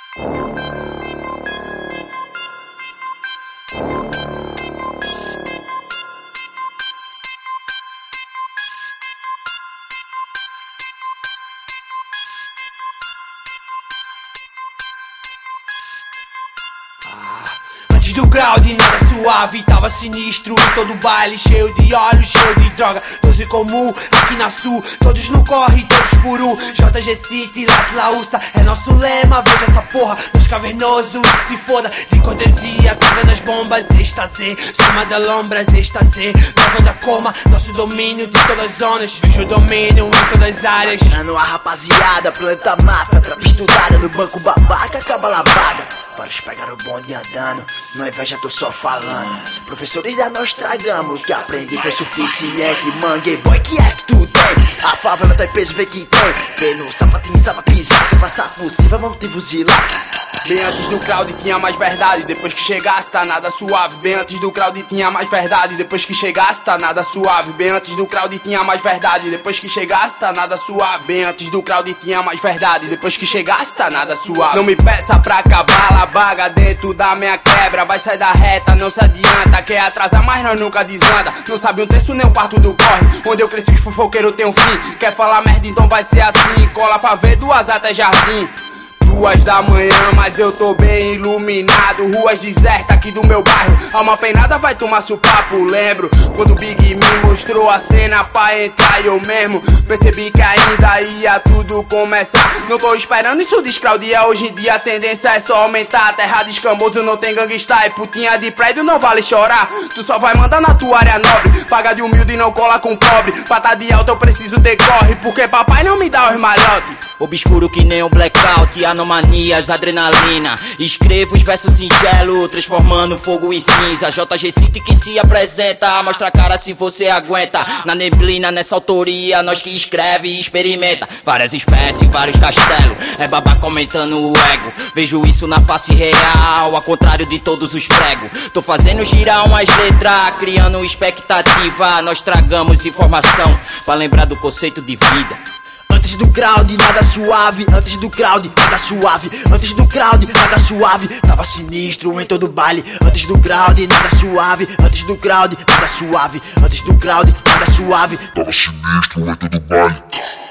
Antes do grau de nada suave, tava sinistro em todo baile, cheio de óleo, cheio de droga. 12 comum, aqui na sul, todos no corre, todos por um. JG City, Latlaúça, é nosso lema, veja essa porra. Nos cavernoso e que se foda, de cortesia, carga nas bombas, êxtase. Soma da lombras, êxtase, nova da coma, nosso domínio de todas as zonas. Vejo o domínio em todas as áreas. Tirando a rapaziada, planta máfia, trapa estudada, no banco babaca, acaba lavada. Para os pegar o bonde andando, não inveja, tô só falando. Professores da nós tragamos, que aprendi foi suficiente. Mangue boy, que é que tu tem? A favela tem peso, vê que tem. Vê no sapatinho, sabe pisar, quer passar por cima, vamos te fuzilar. Bem antes do crowd tinha mais verdade, depois que chegasse tá nada suave. Bem antes do crowd tinha mais verdade, depois que chegasse tá nada suave. Bem antes do crowd tinha mais verdade, depois que chegasse tá nada suave. Bem antes do crowd tinha mais verdade, depois que chegasse tá nada suave. Não me peça pra acabar a baga dentro da minha quebra. Vai sair da reta, não se adianta. Quer atrasar, mas nós nunca desanda. Não sabe um terço nem um quarto do corre. Onde eu cresci os fofoqueiros tem um fim. Quer falar merda, então vai ser assim. Cola pra ver 2 até jardim. 2 da manhã, mas eu tô bem iluminado. Ruas desertas aqui do meu bairro. Alma penada vai tomar seu papo, lembro quando o Big me mostrou a cena pra entrar e eu mesmo percebi que ainda ia tudo começar. Não tô esperando isso de Claudia, hoje em dia a tendência é só aumentar. Terra de escamoso não tem gangsta e putinha de prédio não vale chorar. Tu só vai mandar na tua área nobre, paga de humilde e não cola com pobre. Pra tá de alta eu preciso ter corre, porque papai não me dá os malhotes. Obscuro que nem um blackout, anomalias, adrenalina. Escrevo os versos singelos, transformando fogo em cinza. JG City que se apresenta, mostra a cara se você aguenta. Na neblina, nessa autoria, nós que escreve e experimenta. Várias espécies, vários castelos, é babaca aumentando o ego. Vejo isso na face real, ao contrário de todos os pregos. Tô fazendo girar umas letras, criando expectativa. Nós tragamos informação, pra lembrar do conceito de vida. Antes do crowd, nada suave. Antes do crowd, nada suave. Antes do crowd, nada suave. Tava sinistro em todo baile. Antes do crowd, nada suave. Antes do crowd, nada suave. Antes do crowd, nada suave. Tava sinistro em todo baile.